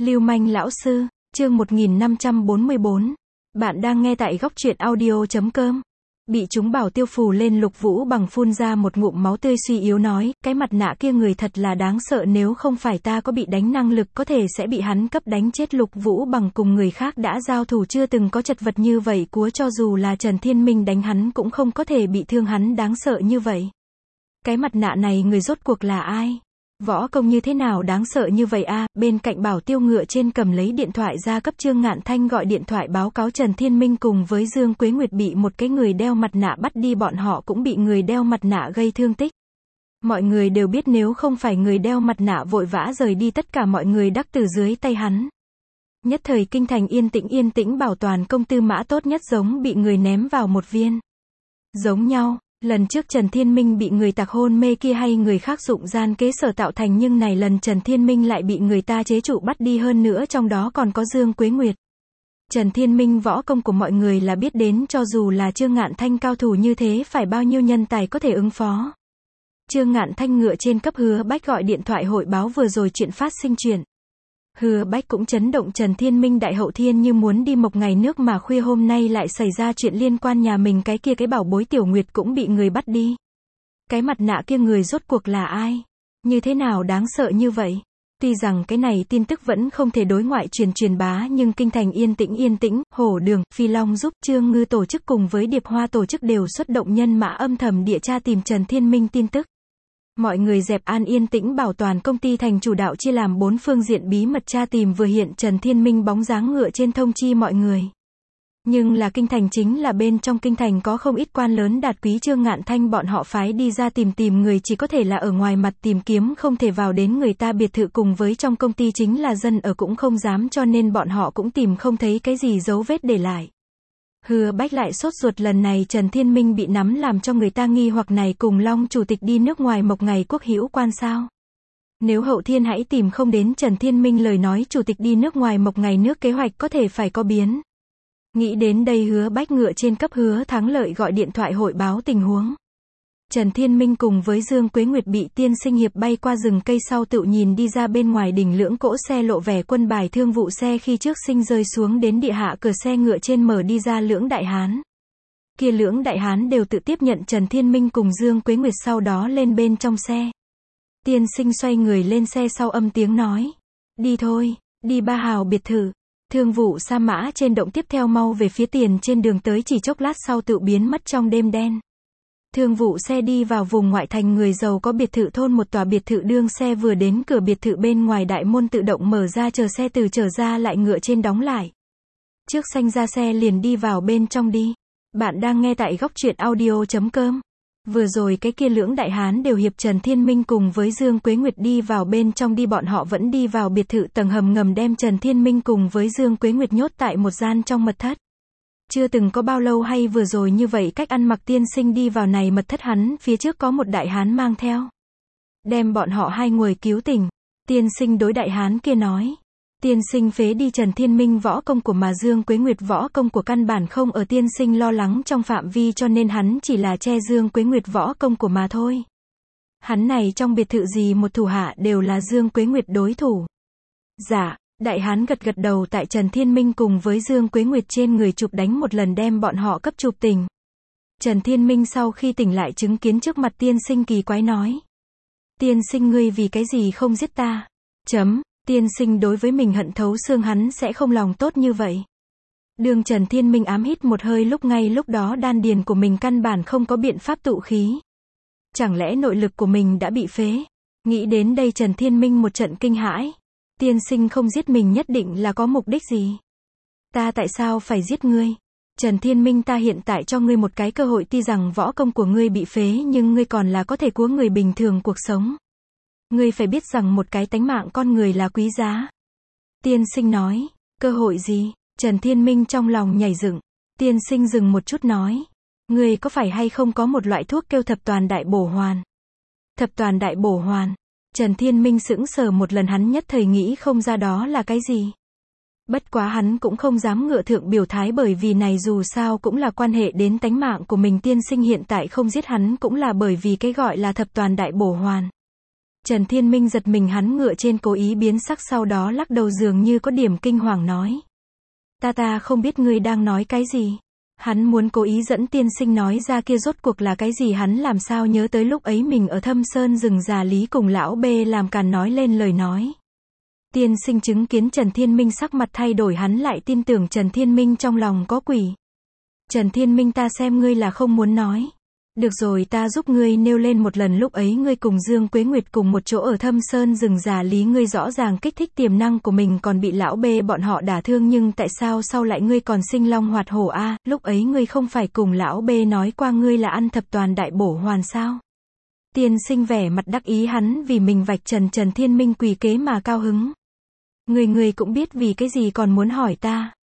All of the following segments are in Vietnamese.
Lưu manh lão sư, chương 1544. Bạn đang nghe tại góc truyện audio.com. Bị chúng bảo tiêu phù lên, Lục Vũ Bằng phun ra một ngụm máu tươi, suy yếu nói, cái mặt nạ kia người thật là đáng sợ, nếu không phải ta có bị đánh năng lực có thể sẽ bị hắn cấp đánh chết. Lục Vũ Bằng cùng người khác đã giao thủ chưa từng có chật vật như vậy của, cho dù là Trần Thiên Minh đánh hắn cũng không có thể bị thương hắn đáng sợ như vậy. Cái mặt nạ này người rốt cuộc là ai? Võ công như thế nào đáng sợ như vậy a? Bên cạnh bảo tiêu ngựa trên cầm lấy điện thoại ra cấp Trương Ngạn Thanh gọi điện thoại báo cáo Trần Thiên Minh cùng với Dương Quế Nguyệt bị một cái người đeo mặt nạ bắt đi, bọn họ cũng bị người đeo mặt nạ gây thương tích. Mọi người đều biết nếu không phải người đeo mặt nạ vội vã rời đi, tất cả mọi người đắc tử dưới tay hắn. Nhất thời kinh thành yên tĩnh, bảo toàn công tư mã tốt nhất giống bị người ném vào một viên. Giống nhau. Lần trước Trần Thiên Minh bị người tạc hôn mê kia hay người khác dụng gian kế sở tạo thành, nhưng này lần Trần Thiên Minh lại bị người ta chế trụ bắt đi, hơn nữa trong đó còn có Dương Quế Nguyệt. Trần Thiên Minh võ công của mọi người là biết đến, cho dù là Trương Ngạn Thanh cao thủ như thế phải bao nhiêu nhân tài có thể ứng phó. Trương Ngạn Thanh ngựa trên cấp Hứa Bách gọi điện thoại hội báo vừa rồi chuyện phát sinh chuyện. Hứa Bách cũng chấn động, Trần Thiên Minh đại hậu thiên như muốn đi mộc ngày nước, mà khuya hôm nay lại xảy ra chuyện liên quan nhà mình cái kia, cái bảo bối Tiểu Nguyệt cũng bị người bắt đi. Cái mặt nạ kia người rốt cuộc là ai? Như thế nào đáng sợ như vậy? Tuy rằng cái này tin tức vẫn không thể đối ngoại truyền bá, nhưng kinh thành yên tĩnh, Hổ Đường, Phi Long giúp, Trương Ngư tổ chức cùng với Điệp Hoa tổ chức đều xuất động nhân mã âm thầm địa tra tìm Trần Thiên Minh tin tức. Mọi người dẹp an yên tĩnh, bảo toàn công ty thành chủ đạo chia làm 4 phương diện bí mật tra tìm, vừa hiện Trần Thiên Minh bóng dáng ngựa trên thông chi mọi người. Nhưng là kinh thành, chính là bên trong kinh thành có không ít quan lớn đạt quý, Trương Ngạn Thanh bọn họ phái đi ra tìm người chỉ có thể là ở ngoài mặt tìm kiếm, không thể vào đến người ta biệt thự, cùng với trong công ty chính là dân ở cũng không dám, cho nên bọn họ cũng tìm không thấy cái gì dấu vết để lại. Hứa Bách lại sốt ruột, lần này Trần Thiên Minh bị nắm làm cho người ta nghi hoặc, này cùng Long chủ tịch đi nước ngoài mộc ngày quốc hữu quan sao? Nếu hậu thiên hãy tìm không đến Trần Thiên Minh lời nói, chủ tịch đi nước ngoài mộc ngày nước kế hoạch có thể phải có biến. Nghĩ đến đây, Hứa Bách ngựa trên cấp Hứa Thắng Lợi gọi điện thoại hội báo tình huống. Trần Thiên Minh cùng với Dương Quế Nguyệt bị Tiên Sinh Hiệp bay qua rừng cây sau tự nhìn đi ra bên ngoài đỉnh lưỡng cỗ xe lộ vẻ quân bài thương vụ xe, khi trước sinh rơi xuống đến địa hạ cửa xe, ngựa trên mở đi ra lưỡng đại hán. Kia lưỡng đại hán đều tự tiếp nhận Trần Thiên Minh cùng Dương Quế Nguyệt, sau đó lên bên trong xe. Tiên Sinh xoay người lên xe sau âm tiếng nói. Đi thôi, đi Ba Hào biệt thự. Thương vụ sa mã trên động tiếp theo mau về phía tiền, trên đường tới chỉ chốc lát sau tự biến mất trong đêm đen. Thương vụ xe đi vào vùng ngoại thành người giàu có biệt thự thôn, một tòa biệt thự, đương xe vừa đến cửa biệt thự, bên ngoài đại môn tự động mở ra, chờ xe từ trở ra lại ngựa trên đóng lại. Trước xanh ra xe liền đi vào bên trong đi. Bạn đang nghe tại góc truyện audio.com. Vừa rồi cái kia lưỡng đại hán đều hiệp Trần Thiên Minh cùng với Dương Quế Nguyệt đi vào bên trong đi, bọn họ vẫn đi vào biệt thự tầng hầm ngầm, đem Trần Thiên Minh cùng với Dương Quế Nguyệt nhốt tại một gian trong mật thất. Chưa từng có bao lâu hay vừa rồi như vậy, cách ăn mặc Tiên Sinh đi vào này mật thất, hắn phía trước có một đại hán mang theo. Đem bọn họ hai người cứu tỉnh. Tiên Sinh đối đại hán kia nói. Tiên Sinh phế đi Trần Thiên Minh võ công của mà Dương Quế Nguyệt võ công của căn bản không ở Tiên Sinh lo lắng trong phạm vi, cho nên hắn chỉ là che Dương Quế Nguyệt võ công của mà thôi. Hắn này trong biệt thự gì một thủ hạ đều là Dương Quế Nguyệt đối thủ. Dạ. Đại hán gật đầu, tại Trần Thiên Minh cùng với Dương Quế Nguyệt trên người chụp đánh một lần, đem bọn họ cấp chụp tỉnh. Trần Thiên Minh sau khi tỉnh lại chứng kiến trước mặt Tiên Sinh kỳ quái nói. Tiên Sinh ngươi vì cái gì không giết ta? Tiên Sinh đối với mình hận thấu xương, hắn sẽ không lòng tốt như vậy. Đương Trần Thiên Minh ám hít một hơi, ngay lúc đó đan điền của mình căn bản không có biện pháp tụ khí. Chẳng lẽ nội lực của mình đã bị phế? Nghĩ đến đây Trần Thiên Minh một trận kinh hãi. Tiên Sinh không giết mình nhất định là có mục đích gì? Ta tại sao phải giết ngươi? Trần Thiên Minh, ta hiện tại cho ngươi một cái cơ hội, tuy rằng võ công của ngươi bị phế nhưng ngươi còn là có thể cứu người bình thường cuộc sống. Ngươi phải biết rằng một cái tánh mạng con người là quý giá. Tiên Sinh nói, cơ hội gì? Trần Thiên Minh trong lòng nhảy dựng. Tiên Sinh dừng một chút nói, ngươi có phải hay không có một loại thuốc kêu thập toàn đại bổ hoàn? Thập toàn đại bổ hoàn? Trần Thiên Minh sững sờ một lần, hắn nhất thời nghĩ không ra đó là cái gì. Bất quá hắn cũng không dám ngựa thượng biểu thái, bởi vì này dù sao cũng là quan hệ đến tánh mạng của mình. Tiên Sinh hiện tại không giết hắn cũng là bởi vì cái gọi là thập toàn đại bổ hoàn. Trần Thiên Minh giật mình, hắn ngựa trên cố ý biến sắc, sau đó lắc đầu dường như có điểm kinh hoàng nói. Ta không biết ngươi đang nói cái gì. Hắn muốn cố ý dẫn tiên sinh nói ra kia rốt cuộc là cái gì, hắn làm sao nhớ tới lúc ấy mình ở Thâm Sơn rừng già lý cùng lão B làm càn nói lên lời nói. Tiên sinh chứng kiến Trần Thiên Minh sắc mặt thay đổi, hắn lại tin tưởng Trần Thiên Minh trong lòng có quỷ. Trần Thiên Minh, ta xem ngươi là không muốn nói. Được rồi, ta giúp ngươi nêu lên một lần lúc ấy ngươi cùng Dương Quế Nguyệt cùng một chỗ ở Thâm Sơn rừng già lý, ngươi rõ ràng kích thích tiềm năng của mình còn bị lão B bọn họ đả thương, nhưng tại sao sau lại ngươi còn sinh long hoạt hổ a? Lúc ấy ngươi không phải cùng lão B nói qua ngươi là ăn thập toàn đại bổ hoàn sao? Tiên sinh vẻ mặt đắc ý, hắn vì mình vạch trần Trần Thiên Minh quỷ kế mà cao hứng. Ngươi cũng biết vì cái gì còn muốn hỏi ta?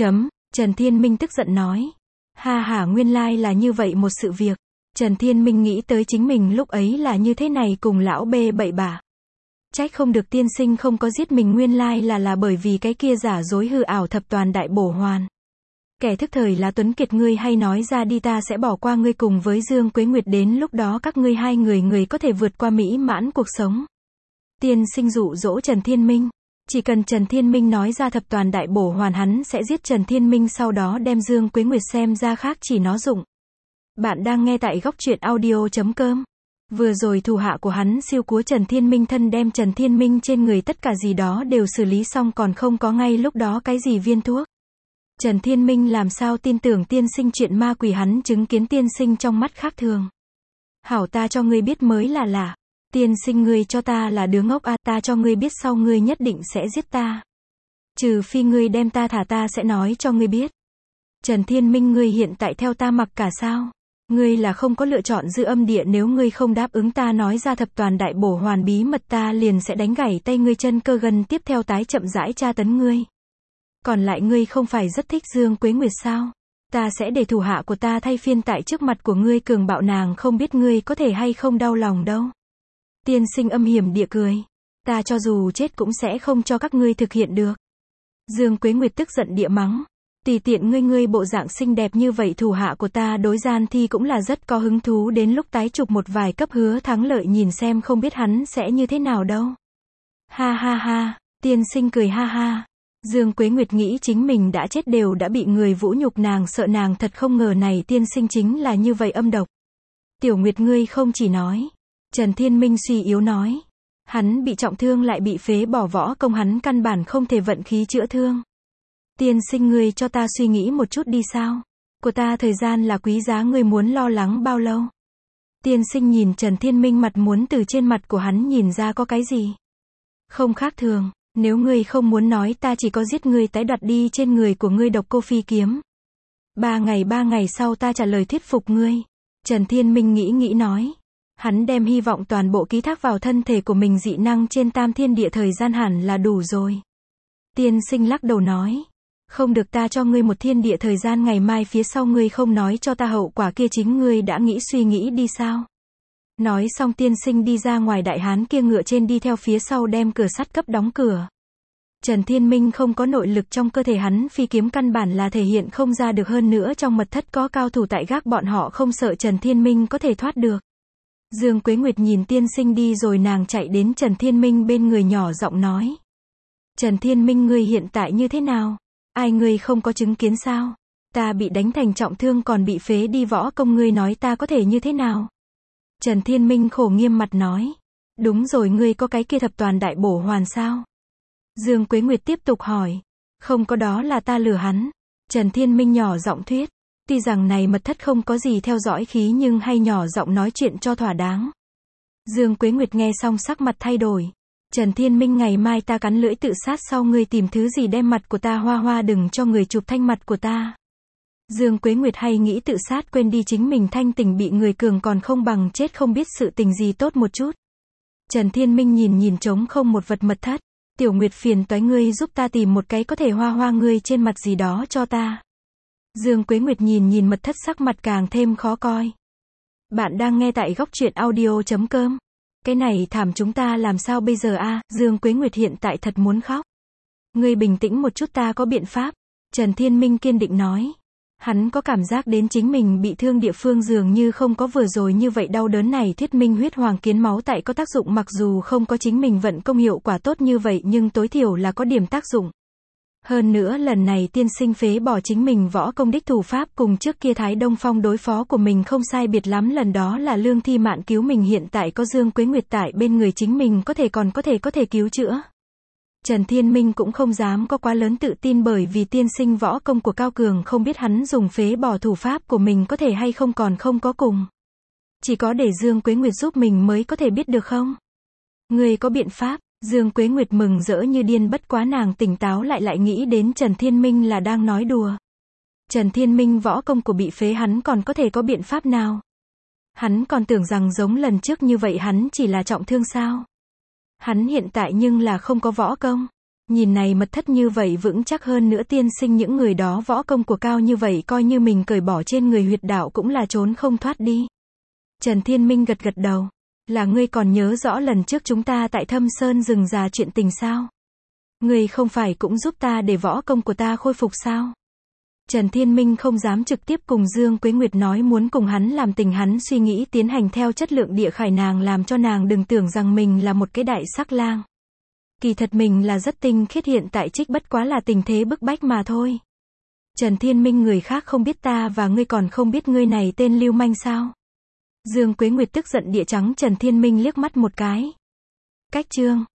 Trần Thiên Minh tức giận nói. Ha, nguyên lai là như vậy một sự việc. Trần Thiên Minh nghĩ tới chính mình lúc ấy là như thế này cùng lão B bậy bạ. Trách không được tiên sinh không có giết mình, nguyên lai là bởi vì cái kia giả dối hư ảo thập toàn đại bổ hoàn. Kẻ thức thời là Tuấn Kiệt, ngươi hay nói ra đi, ta sẽ bỏ qua ngươi cùng với Dương Quế Nguyệt, đến lúc đó các ngươi hai người có thể vượt qua mỹ mãn cuộc sống. Tiên sinh dụ dỗ Trần Thiên Minh. Chỉ cần Trần Thiên Minh nói ra thập toàn đại bổ hoàn, hắn sẽ giết Trần Thiên Minh, sau đó đem Dương Quế Nguyệt xem ra khác chỉ nó dụng. Bạn đang nghe tại góc truyện audio.com. Vừa rồi thủ hạ của hắn siêu cúa Trần Thiên Minh thân, đem Trần Thiên Minh trên người tất cả gì đó đều xử lý xong, còn không có ngay lúc đó cái gì viên thuốc. Trần Thiên Minh làm sao tin tưởng tiên sinh chuyện ma quỷ, hắn chứng kiến tiên sinh trong mắt khác thường. Hảo, ta cho ngươi biết mới là lạ. Tiên sinh, ngươi cho ta là đứa ngốc à? Ta cho ngươi biết sau ngươi nhất định sẽ giết ta. Trừ phi ngươi đem ta thả, ta sẽ nói cho ngươi biết. Trần Thiên Minh, ngươi hiện tại theo ta mặc cả sao? Ngươi là không có lựa chọn Dư Âm Địa, nếu ngươi không đáp ứng ta nói ra thập toàn đại bổ hoàn bí mật, ta liền sẽ đánh gãy tay ngươi chân cơ gần tiếp theo tái chậm rãi tra tấn ngươi. Còn lại, ngươi không phải rất thích Dương Quế Nguyệt sao? Ta sẽ để thủ hạ của ta thay phiên tại trước mặt của ngươi cường bạo nàng, không biết ngươi có thể hay không đau lòng đâu. Tiên sinh âm hiểm địa cười. Ta cho dù chết cũng sẽ không cho các ngươi thực hiện được. Dương Quế Nguyệt tức giận địa mắng. Tùy tiện ngươi bộ dạng xinh đẹp như vậy, thủ hạ của ta đối gian thi cũng là rất có hứng thú, đến lúc tái chụp một vài cấp hứa thắng lợi, nhìn xem không biết hắn sẽ như thế nào đâu. Ha, tiên sinh cười ha. Dương Quế Nguyệt nghĩ chính mình đã chết, đều đã bị người vũ nhục, nàng sợ nàng thật không ngờ này tiên sinh chính là như vậy âm độc. Tiểu Nguyệt, ngươi không chỉ nói. Trần Thiên Minh suy yếu nói. Hắn bị trọng thương lại bị phế bỏ võ công, hắn căn bản không thể vận khí chữa thương. Tiên sinh, ngươi cho ta suy nghĩ một chút đi sao? Của ta thời gian là quý giá, ngươi muốn lo lắng bao lâu? Tiên sinh nhìn Trần Thiên Minh, mặt muốn từ trên mặt của hắn nhìn ra có cái gì? Không khác thường, nếu ngươi không muốn nói, ta chỉ có giết ngươi, tái đoạt đi trên người của ngươi độc cô phi kiếm. 3 ngày sau ta trả lời thuyết phục ngươi. Trần Thiên Minh nghĩ nói. Hắn đem hy vọng toàn bộ ký thác vào thân thể của mình, dị năng trên tam thiên địa thời gian hẳn là đủ rồi. Tiên sinh lắc đầu nói. Không được, ta cho ngươi một thiên địa thời gian, ngày mai phía sau ngươi không nói cho ta hậu quả kia chính ngươi đã nghĩ suy nghĩ đi sao? Nói xong tiên sinh đi ra ngoài, đại hán kia ngựa trên đi theo phía sau, đem cửa sắt cấp đóng cửa. Trần Thiên Minh không có nội lực trong cơ thể, hắn phi kiếm căn bản là thể hiện không ra được, hơn nữa trong mật thất có cao thủ tại gác, bọn họ không sợ Trần Thiên Minh có thể thoát được. Dương Quế Nguyệt nhìn tiên sinh đi rồi, nàng chạy đến Trần Thiên Minh bên người nhỏ giọng nói. Trần Thiên Minh, ngươi hiện tại như thế nào? Ai, ngươi không có chứng kiến sao? Ta bị đánh thành trọng thương còn bị phế đi võ công, ngươi nói ta có thể như thế nào? Trần Thiên Minh khổ nghiêm mặt nói. Đúng rồi, ngươi có cái kia thập toàn đại bổ hoàn sao? Dương Quế Nguyệt tiếp tục hỏi. Không có, đó là ta lừa hắn. Trần Thiên Minh nhỏ giọng thuyết. Tuy rằng này mật thất không có gì theo dõi khí, nhưng hay nhỏ giọng nói chuyện cho thỏa đáng. Dương Quế Nguyệt nghe xong sắc mặt thay đổi. Trần Thiên Minh, ngày mai ta cắn lưỡi tự sát, sau ngươi tìm thứ gì đem mặt của ta hoa, đừng cho người chụp thanh mặt của ta. Dương Quế Nguyệt hay nghĩ tự sát, quên đi chính mình thanh tỉnh bị người cường còn không bằng chết không biết sự tình gì tốt một chút. Trần Thiên Minh nhìn trống không một vật mật thất. Tiểu Nguyệt, phiền toái ngươi giúp ta tìm một cái có thể hoa ngươi trên mặt gì đó cho ta. Dương Quế Nguyệt nhìn mật thất, sắc mặt càng thêm khó coi. Bạn đang nghe tại góc truyện audio.com. Cái này thảm, chúng ta làm sao bây giờ a? Dương Quế Nguyệt hiện tại thật muốn khóc. Ngươi bình tĩnh một chút, ta có biện pháp. Trần Thiên Minh kiên định nói. Hắn có cảm giác đến chính mình bị thương địa phương dường như không có vừa rồi như vậy đau đớn này thuyết minh huyết hoàng kiến máu tại có tác dụng mặc dù không có chính mình vận công hiệu quả tốt như vậy nhưng tối thiểu là có điểm tác dụng. Hơn nữa lần này tiên sinh phế bỏ chính mình võ công đích thủ pháp cùng trước kia Thái Đông Phong đối phó của mình không sai biệt lắm lần đó là Lương Thi Mạn cứu mình hiện tại có Dương Quế Nguyệt tại bên người chính mình có thể cứu chữa. Trần Thiên Minh cũng không dám có quá lớn tự tin bởi vì tiên sinh võ công của Cao Cường không biết hắn dùng phế bỏ thủ pháp của mình có thể hay không còn không có cùng. Chỉ có để Dương Quế Nguyệt giúp mình mới có thể biết được không? Người có biện pháp, Dương Quế Nguyệt mừng rỡ như điên bất quá nàng tỉnh táo lại nghĩ đến Trần Thiên Minh là đang nói đùa. Trần Thiên Minh võ công của bị phế hắn còn có thể có biện pháp nào? Hắn còn tưởng rằng giống lần trước như vậy hắn chỉ là trọng thương sao? Hắn hiện tại nhưng là không có võ công. Nhìn này mật thất như vậy vững chắc hơn nữa tiên sinh những người đó võ công của cao như vậy coi như mình cởi bỏ trên người huyệt đạo cũng là trốn không thoát đi. Trần Thiên Minh gật đầu. Là ngươi còn nhớ rõ lần trước chúng ta tại Thâm Sơn rừng già chuyện tình sao? Ngươi không phải cũng giúp ta để võ công của ta khôi phục sao? Trần Thiên Minh không dám trực tiếp cùng Dương Quế Nguyệt nói muốn cùng hắn làm tình hắn suy nghĩ tiến hành theo chất lượng địa khải nàng làm cho nàng đừng tưởng rằng mình là một cái đại sắc lang. Kỳ thật mình là rất tinh khiết hiện tại trích bất quá là tình thế bức bách mà thôi. Trần Thiên Minh người khác không biết ta và ngươi còn không biết ngươi này tên lưu manh sao? Dương Quế Nguyệt tức giận địa trắng Trần Thiên Minh liếc mắt một cái. Cách chương